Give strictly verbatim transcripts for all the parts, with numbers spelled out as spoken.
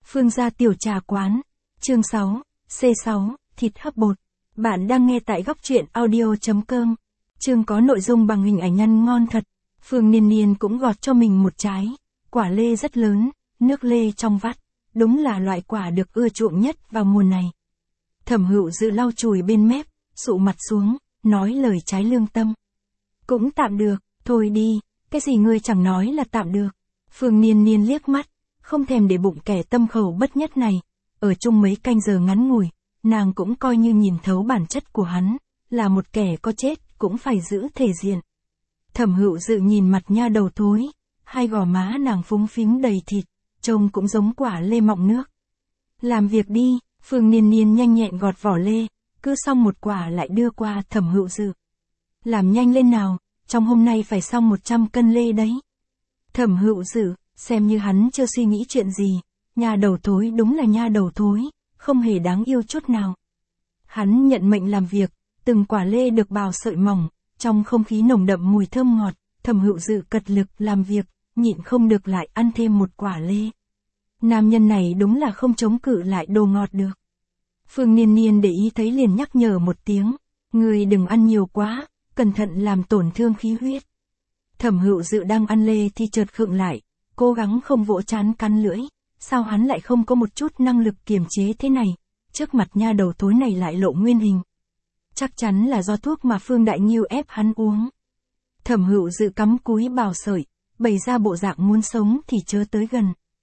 Phương gia tiểu trà quán. Chương sáu, C sáu, thịt hấp bột. Bạn đang nghe tại góc truyện audio.com. Chương có nội dung bằng hình ảnh ăn ngon thật. Phương Niên Niên cũng gọt cho mình một trái. Quả lê rất lớn, nước lê trong vắt. Đúng là loại quả được ưa chuộng nhất vào mùa này. Thẩm Hựu Dự lau chùi bên mép, sụ mặt xuống, nói lời trái lương tâm. Cũng tạm được, thôi đi, cái gì ngươi chẳng nói là tạm được. Phương Niên Niên liếc mắt, không thèm để bụng kẻ tâm khẩu bất nhất này. Ở chung mấy canh giờ ngắn ngủi, nàng cũng coi như nhìn thấu bản chất của hắn, là một kẻ có chết cũng phải giữ thể diện. Thẩm Hựu Dự nhìn mặt nha đầu thối, hai gò má nàng phúng phính đầy thịt, trông cũng giống quả lê mọng nước. Làm việc đi, Phương Niên Niên nhanh nhẹn gọt vỏ lê, cứ xong một quả lại đưa qua Thẩm Hựu Dự. Làm nhanh lên nào, trong hôm nay phải xong một trăm cân lê đấy. Thẩm Hựu Dự, xem như hắn chưa suy nghĩ chuyện gì, nha đầu thối đúng là nha đầu thối, không hề đáng yêu chút nào. Hắn nhận mệnh làm việc, từng quả lê được bào sợi mỏng, trong không khí nồng đậm mùi thơm ngọt, Thẩm Hựu Dự cật lực làm việc, nhịn không được lại ăn thêm một quả lê. Nam nhân này đúng là không chống cự lại đồ ngọt được. Phương Niên Niên để ý thấy liền nhắc nhở một tiếng, người đừng ăn nhiều quá, cẩn thận làm tổn thương khí huyết. Thẩm Hựu Dự đang ăn lê thì chợt khựng lại, cố gắng không vỗ trán cắn lưỡi, sao hắn lại không có một chút năng lực kiềm chế thế này, trước mặt nha đầu thối này lại lộ nguyên hình. Chắc chắn là do thuốc mà Phương Đại Nghiêu ép hắn uống. Thẩm Hựu Dự cắm cúi bào sợi, bày ra bộ dạng muốn sống thì chớ tới gần.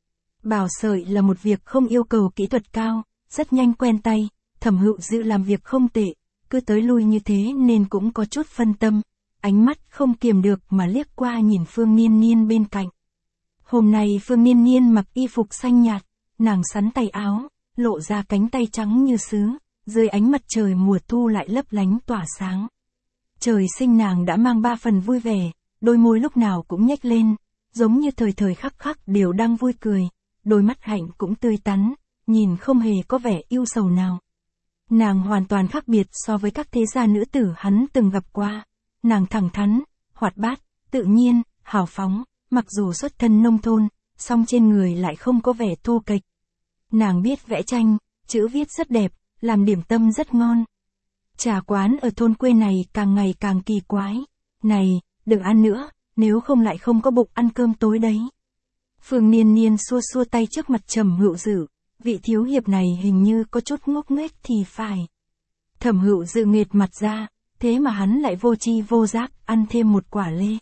Bào sợi là một việc không yêu cầu kỹ thuật cao, rất nhanh quen tay, Thẩm Hựu Dự làm việc không tệ, cứ tới lui như thế nên cũng có chút phân tâm, ánh mắt không kiềm được mà liếc qua nhìn Phương Niên Niên bên cạnh. Hôm nay Phương Niên Niên mặc y phục xanh nhạt, nàng xắn tay áo, lộ ra cánh tay trắng như sứ, dưới ánh mặt trời mùa thu lại lấp lánh tỏa sáng. Trời sinh nàng đã mang ba phần vui vẻ, đôi môi lúc nào cũng nhếch lên, giống như thời thời khắc khắc đều đang vui cười, đôi mắt hạnh cũng tươi tắn, nhìn không hề có vẻ yêu sầu nào. Nàng hoàn toàn khác biệt so với các thế gia nữ tử hắn từng gặp qua, nàng thẳng thắn, hoạt bát, tự nhiên, hào phóng, mặc dù xuất thân nông thôn, song trên người lại không có vẻ thô kệch. Nàng biết vẽ tranh, chữ viết rất đẹp, làm điểm tâm rất ngon. Trà quán ở thôn quê này càng ngày càng kỳ quái. Này, đừng ăn nữa, nếu không lại không có bụng ăn cơm tối đấy. Phương Niên Niên xua xua tay trước mặt Thẩm Hựu Dự, vị thiếu hiệp này hình như có chút ngốc nghếch thì phải. Thẩm Hựu Dự nghệt mặt ra, thế mà hắn lại vô tri vô giác ăn thêm một quả lê.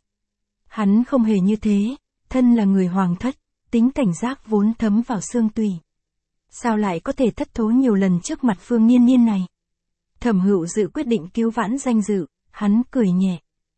Hắn không hề như thế, thân là người hoàng thất, tính cảnh giác vốn thấm vào xương tủy. Sao lại có thể thất thố nhiều lần trước mặt Phương Niên Niên này? Thẩm Hựu Dự quyết định cứu vãn danh dự, hắn cười nhẹ.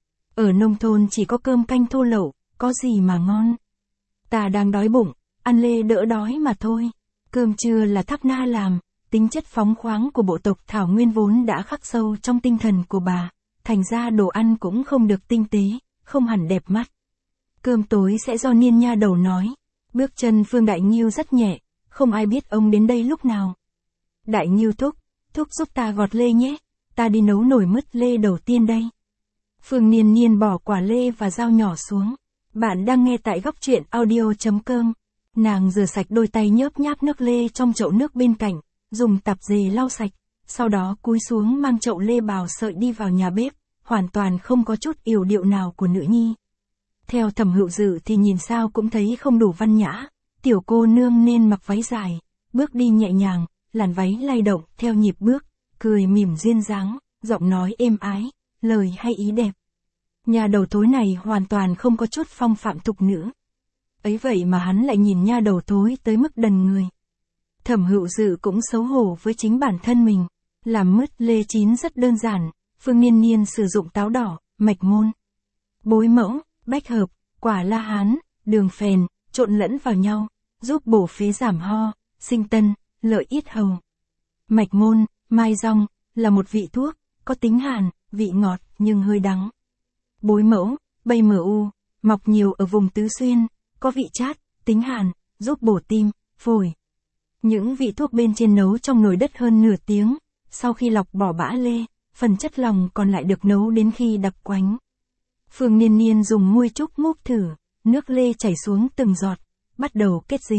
Ở nông thôn chỉ có cơm canh thô lậu, có gì mà ngon. Ta đang đói bụng, ăn lê đỡ đói mà thôi. Cơm trưa là Thác Na làm, tính chất phóng khoáng của bộ tộc Thảo Nguyên vốn đã khắc sâu trong tinh thần của bà, thành ra đồ ăn cũng không được tinh tế, không hẳn đẹp mắt. Cơm tối sẽ do Niên nha đầu nói. Bước chân Phương Đại Nghiêu rất nhẹ, không ai biết ông đến đây lúc nào. Đại Nghiêu thúc, thúc giúp ta gọt lê nhé, ta đi nấu nồi mứt lê đầu tiên đây. Phương Niên Niên bỏ quả lê và dao nhỏ xuống. Bạn đang nghe tại góc truyện audio.com. Nàng rửa sạch đôi tay nhớp nháp nước lê trong chậu nước bên cạnh, dùng tạp dề lau sạch, sau đó cúi xuống mang chậu lê bào sợi đi vào nhà bếp, hoàn toàn không có chút yểu điệu nào của nữ nhi. Theo Thẩm Hựu Dự thì nhìn sao cũng thấy không đủ văn nhã, tiểu cô nương nên mặc váy dài, bước đi nhẹ nhàng, làn váy lay động theo nhịp bước, cười mỉm duyên dáng, giọng nói êm ái, lời hay ý đẹp. Nhà đầu thối này hoàn toàn không có chút phong phạm thục nữ. Ấy vậy mà hắn lại nhìn nha đầu thối tới mức đần người. Thẩm Hựu Dự cũng xấu hổ với chính bản thân mình. Làm mứt lê chín rất đơn giản, Phương Niên Niên sử dụng táo đỏ, mạch môn, bối mẫu, bách hợp, quả la hán, đường phèn, trộn lẫn vào nhau, giúp bổ phế giảm ho, sinh tân, lợi yết hầu. Mạch môn, mai rong, là một vị thuốc, có tính hàn, vị ngọt nhưng hơi đắng. Bối mẫu, bay mờ u, mọc nhiều ở vùng Tứ Xuyên, có vị chát, tính hàn, giúp bổ tim, phổi. Những vị thuốc bên trên nấu trong nồi đất hơn nửa tiếng, sau khi lọc bỏ bã lê, phần chất lòng còn lại được nấu đến khi đặc quánh. Phương Niên Niên dùng muôi trúc múc thử, nước lê chảy xuống từng giọt, bắt đầu kết dính,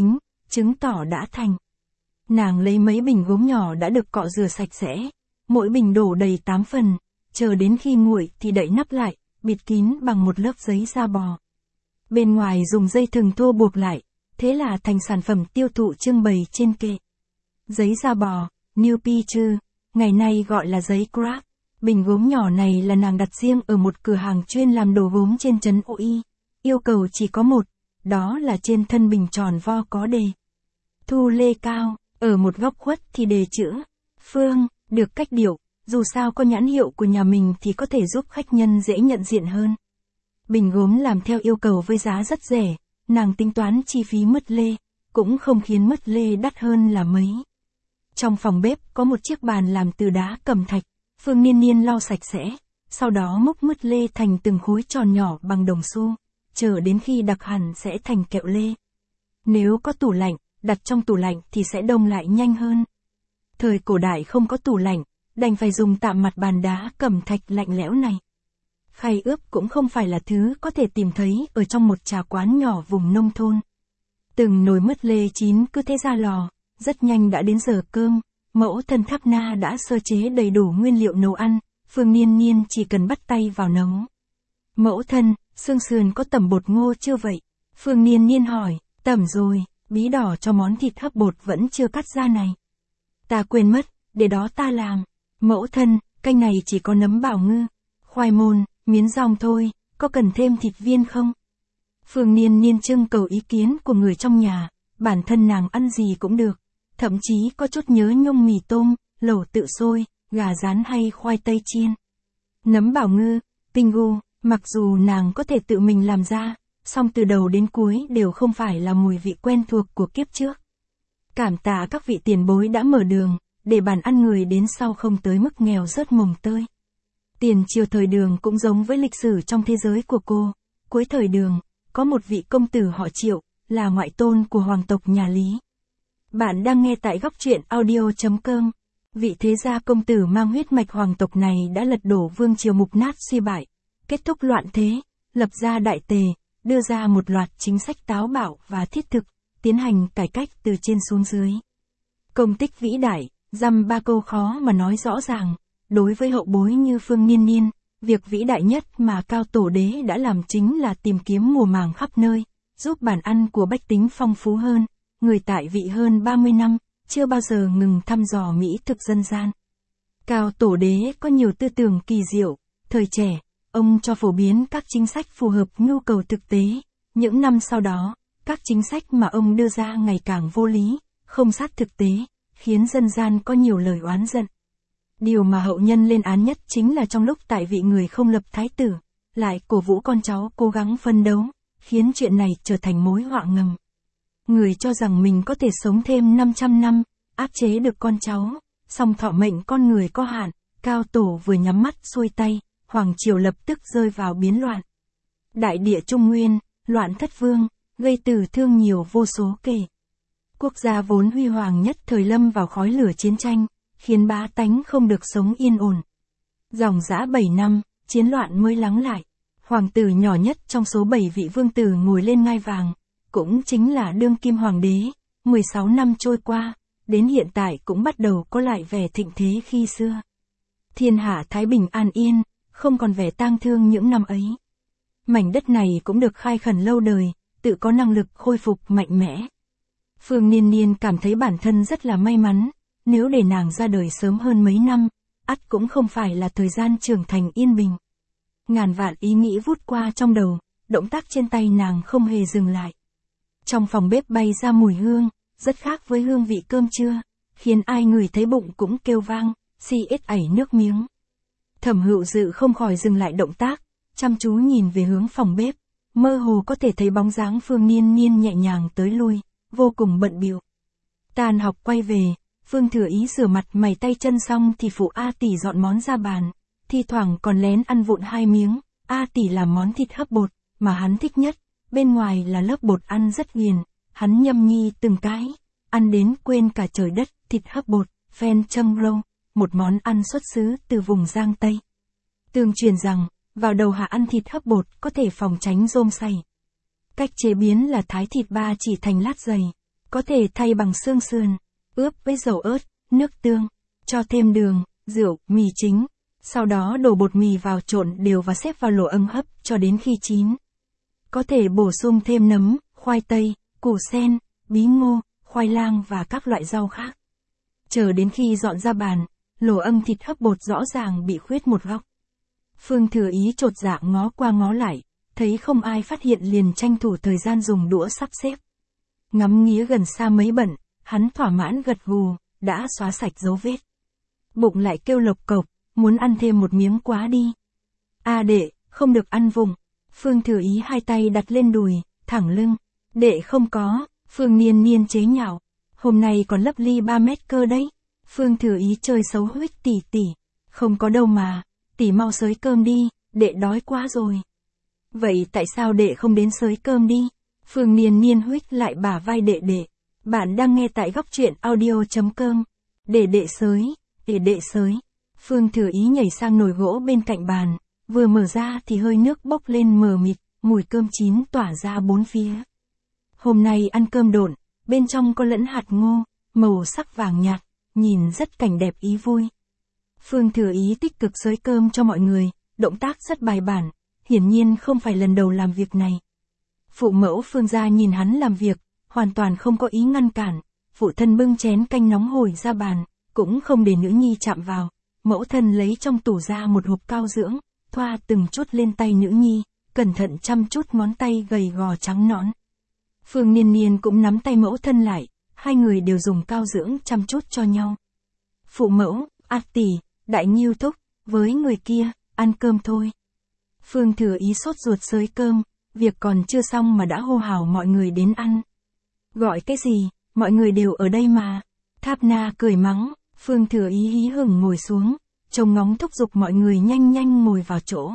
chứng tỏ đã thành. Nàng lấy mấy bình gốm nhỏ đã được cọ rửa sạch sẽ, mỗi bình đổ đầy tám phần, chờ đến khi nguội thì đậy nắp lại, bịt kín bằng một lớp giấy da bò. Bên ngoài dùng dây thừng thô buộc lại, thế là thành sản phẩm tiêu thụ trưng bày trên kệ. Giấy da bò, New Picture, ngày nay gọi là giấy Grab. Bình gốm nhỏ này là nàng đặt riêng ở một cửa hàng chuyên làm đồ gốm trên trấn Ô Y. Yêu cầu chỉ có một, đó là trên thân bình tròn vo có đề Thu Lê Cao, ở một góc khuất thì đề chữ Phương, được cách điệu, dù sao có nhãn hiệu của nhà mình thì có thể giúp khách nhân dễ nhận diện hơn. Bình gốm làm theo yêu cầu với giá rất rẻ, nàng tính toán chi phí mứt lê, cũng không khiến mứt lê đắt hơn là mấy. Trong phòng bếp có một chiếc bàn làm từ đá cẩm thạch, Phương Niên Niên lau sạch sẽ, sau đó múc mứt lê thành từng khối tròn nhỏ bằng đồng xu, chờ đến khi đặc hẳn sẽ thành kẹo lê. Nếu có tủ lạnh, đặt trong tủ lạnh thì sẽ đông lại nhanh hơn. Thời cổ đại không có tủ lạnh, đành phải dùng tạm mặt bàn đá cẩm thạch lạnh lẽo này. Khay ướp cũng không phải là thứ có thể tìm thấy ở trong một trà quán nhỏ vùng nông thôn. Từng nồi mứt lê chín cứ thế ra lò, rất nhanh đã đến giờ cơm, mẫu thân Thác Na đã sơ chế đầy đủ nguyên liệu nấu ăn, Phương Niên Niên chỉ cần bắt tay vào nấu. Mẫu thân, xương sườn có tẩm bột ngô chưa vậy? Phương Niên Niên hỏi, tẩm rồi, bí đỏ cho món thịt hấp bột vẫn chưa cắt ra này. Ta quên mất, để đó ta làm. Mẫu thân, canh này chỉ có nấm bảo ngư, khoai môn, miến rong thôi, có cần thêm thịt viên không? Phương Niên Niên trưng cầu ý kiến của người trong nhà, bản thân nàng ăn gì cũng được, thậm chí có chút nhớ nhung mì tôm, lẩu tự sôi, gà rán hay khoai tây chiên. Nấm bảo ngư, pingu, mặc dù nàng có thể tự mình làm ra, song từ đầu đến cuối đều không phải là mùi vị quen thuộc của kiếp trước. Cảm tạ các vị tiền bối đã mở đường, để bàn ăn người đến sau không tới mức nghèo rớt mồng tơi. Tiền triều thời Đường cũng giống với lịch sử trong thế giới của cô. Cuối thời Đường, có một vị công tử họ Triệu, là ngoại tôn của hoàng tộc nhà Lý. Bạn đang nghe tại góc truyện audio chấm com. Vị thế gia công tử mang huyết mạch hoàng tộc này đã lật đổ vương triều mục nát suy bại, kết thúc loạn thế, lập ra đại tề, đưa ra một loạt chính sách táo bạo và thiết thực, tiến hành cải cách từ trên xuống dưới. Công tích vĩ đại, dăm ba câu khó mà nói rõ ràng. Đối với hậu bối như Phương Niên Niên, việc vĩ đại nhất mà Cao Tổ Đế đã làm chính là tìm kiếm mùa màng khắp nơi, giúp bàn ăn của bách tính phong phú hơn. Người tại vị hơn ba mươi năm, chưa bao giờ ngừng thăm dò mỹ thực dân gian. Cao Tổ Đế có nhiều tư tưởng kỳ diệu, thời trẻ, ông cho phổ biến các chính sách phù hợp nhu cầu thực tế. Những năm sau đó, các chính sách mà ông đưa ra ngày càng vô lý, không sát thực tế, khiến dân gian có nhiều lời oán giận. Điều mà hậu nhân lên án nhất chính là trong lúc tại vị người không lập thái tử, lại cổ vũ con cháu cố gắng phân đấu, khiến chuyện này trở thành mối họa ngầm. Người cho rằng mình có thể sống thêm năm trăm năm, áp chế được con cháu, song thọ mệnh con người có hạn, Cao Tổ vừa nhắm mắt xuôi tay, hoàng triều lập tức rơi vào biến loạn. Đại địa Trung Nguyên, loạn thất vương, gây tử thương nhiều vô số kể. Quốc gia vốn huy hoàng nhất thời lâm vào khói lửa chiến tranh, khiến bá tánh không được sống yên ổn. Dòng dã bảy năm, chiến loạn mới lắng lại. Hoàng tử nhỏ nhất trong số bảy vị vương tử ngồi lên ngai vàng, cũng chính là đương kim hoàng đế. mười sáu năm trôi qua, đến hiện tại cũng bắt đầu có lại vẻ thịnh thế khi xưa. Thiên hạ thái bình an yên, không còn vẻ tang thương những năm ấy. Mảnh đất này cũng được khai khẩn lâu đời, tự có năng lực khôi phục mạnh mẽ. Phương Niên Niên cảm thấy bản thân rất là may mắn, nếu để nàng ra đời sớm hơn mấy năm, ắt cũng không phải là thời gian trưởng thành yên bình. Ngàn vạn ý nghĩ vút qua trong đầu, động tác trên tay nàng không hề dừng lại. Trong phòng bếp bay ra mùi hương, rất khác với hương vị cơm trưa, khiến ai ngửi thấy bụng cũng kêu vang, si ết ảy nước miếng. Thẩm Hữu Dự không khỏi dừng lại động tác, chăm chú nhìn về hướng phòng bếp, mơ hồ có thể thấy bóng dáng Phương Niên Niên nhẹ nhàng tới lui, vô cùng bận bịu. Tan học quay về, Phương Thừa Ý rửa mặt mày tay chân xong thì phụ A Tỷ dọn món ra bàn, thi thoảng còn lén ăn vụn hai miếng. A Tỷ làm món thịt hấp bột mà hắn thích nhất, bên ngoài là lớp bột ăn rất ghiền, hắn nhâm nhi từng cái, ăn đến quên cả trời đất. Thịt hấp bột, phen châm râu, một món ăn xuất xứ từ vùng Giang Tây. Tương truyền rằng, vào đầu hạ ăn thịt hấp bột có thể phòng tránh rôm say. Cách chế biến là thái thịt ba chỉ thành lát dày, Có thể thay bằng xương sườn, ướp với dầu ớt, nước tương, cho thêm đường, rượu, mì chính. Sau đó đổ bột mì vào trộn đều và xếp vào lỗ ấm hấp cho đến khi chín. Có thể bổ sung thêm nấm, khoai tây, củ sen, bí ngô, khoai lang và các loại rau khác. Chờ đến khi dọn ra bàn, lỗ âm thịt hấp bột rõ ràng bị khuyết một góc. Phương Thừa Ý chột dạ ngó qua ngó lại, thấy không ai phát hiện liền tranh thủ thời gian dùng đũa sắp xếp. Ngắm nghía gần xa mấy bận, hắn thỏa mãn gật gù, đã xóa sạch dấu vết. Bụng lại kêu lộc cộc, muốn ăn thêm một miếng quá đi. À đệ, không được ăn vùng. Phương Thừa Ý hai tay đặt lên đùi, thẳng lưng. Đệ không có, Phương Niên Niên chế nhạo. Hôm nay còn lấp ly ba mét cơ đấy. Phương Thừa Ý chơi xấu huých tỉ tỉ. Không có đâu mà, tỉ mau xới cơm đi, đệ đói quá rồi. Vậy tại sao đệ không đến xới cơm đi? Phương Niên Niên huých lại bả vai đệ đệ. Bạn đang nghe tại góc truyện audio.com. Để đệ xới, để đệ xới. Phương Thừa Ý nhảy sang nồi gỗ bên cạnh bàn, vừa mở ra thì hơi nước bốc lên mờ mịt, mùi cơm chín tỏa ra bốn phía. Hôm nay ăn cơm độn, bên trong có lẫn hạt ngô, màu sắc vàng nhạt, nhìn rất cảnh đẹp ý vui. Phương Thừa Ý tích cực xới cơm cho mọi người, động tác rất bài bản, hiển nhiên không phải lần đầu làm việc này. Phụ mẫu Phương gia nhìn hắn làm việc, hoàn toàn không có ý ngăn cản, phụ thân bưng chén canh nóng hổi ra bàn, cũng không để nữ nhi chạm vào. Mẫu thân lấy trong tủ ra một hộp cao dưỡng, thoa từng chút lên tay nữ nhi, cẩn thận chăm chút ngón tay gầy gò trắng nõn. Phương Niên Niên cũng nắm tay mẫu thân lại, hai người đều dùng cao dưỡng chăm chút cho nhau. Phụ mẫu, a tỷ, đại nhiêu thúc, với người kia, ăn cơm thôi. Phương Thừa Ý sốt ruột xới cơm, việc còn chưa xong mà đã hô hào mọi người đến ăn. Gọi cái gì, mọi người đều ở đây mà. Tháp Na cười mắng, Phương Thừa Ý hí hửng ngồi xuống, trông ngóng thúc giục mọi người nhanh nhanh ngồi vào chỗ.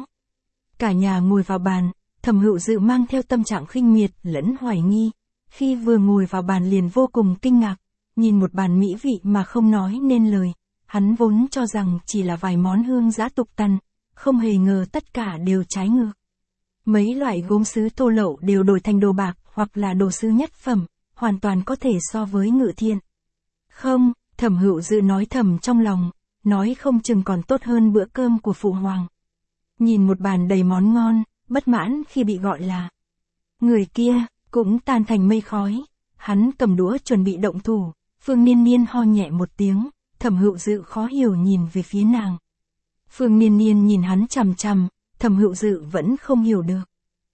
Cả nhà ngồi vào bàn, Thẩm Hữu Dự mang theo tâm trạng khinh miệt lẫn hoài nghi, khi vừa ngồi vào bàn liền vô cùng kinh ngạc, nhìn một bàn mỹ vị mà không nói nên lời, hắn vốn cho rằng chỉ là vài món hương giá tục tằn, không hề ngờ tất cả đều trái ngược. Mấy loại gốm sứ thô lậu đều đổi thành đồ bạc hoặc là đồ sứ nhất phẩm, hoàn toàn có thể so với Ngự Thiện. Không, Thẩm Hữu Dự nói thầm trong lòng, nói không chừng còn tốt hơn bữa cơm của phụ hoàng. Nhìn một bàn đầy món ngon, bất mãn khi bị gọi là người kia, cũng tan thành mây khói. Hắn cầm đũa chuẩn bị động thủ, Phương Niên Niên ho nhẹ một tiếng, Thẩm Hữu Dự khó hiểu nhìn về phía nàng. Phương Niên Niên nhìn hắn chằm chằm, Thẩm Hữu Dự vẫn không hiểu được.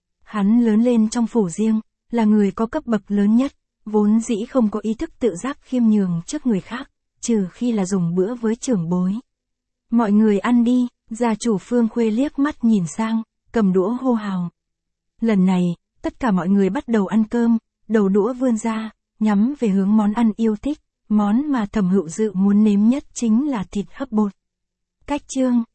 Hắn lớn lên trong phủ riêng, là người có cấp bậc lớn nhất, vốn dĩ không có ý thức tự giác khiêm nhường trước người khác, trừ khi là dùng bữa với trưởng bối. Mọi người ăn đi, gia chủ Phương Khuê liếc mắt nhìn sang, cầm đũa hô hào. Lần này, tất cả mọi người bắt đầu ăn cơm, đầu đũa vươn ra, nhắm về hướng món ăn yêu thích, món mà Thẩm Hữu Dự muốn nếm nhất chính là thịt hấp bột. Cách chương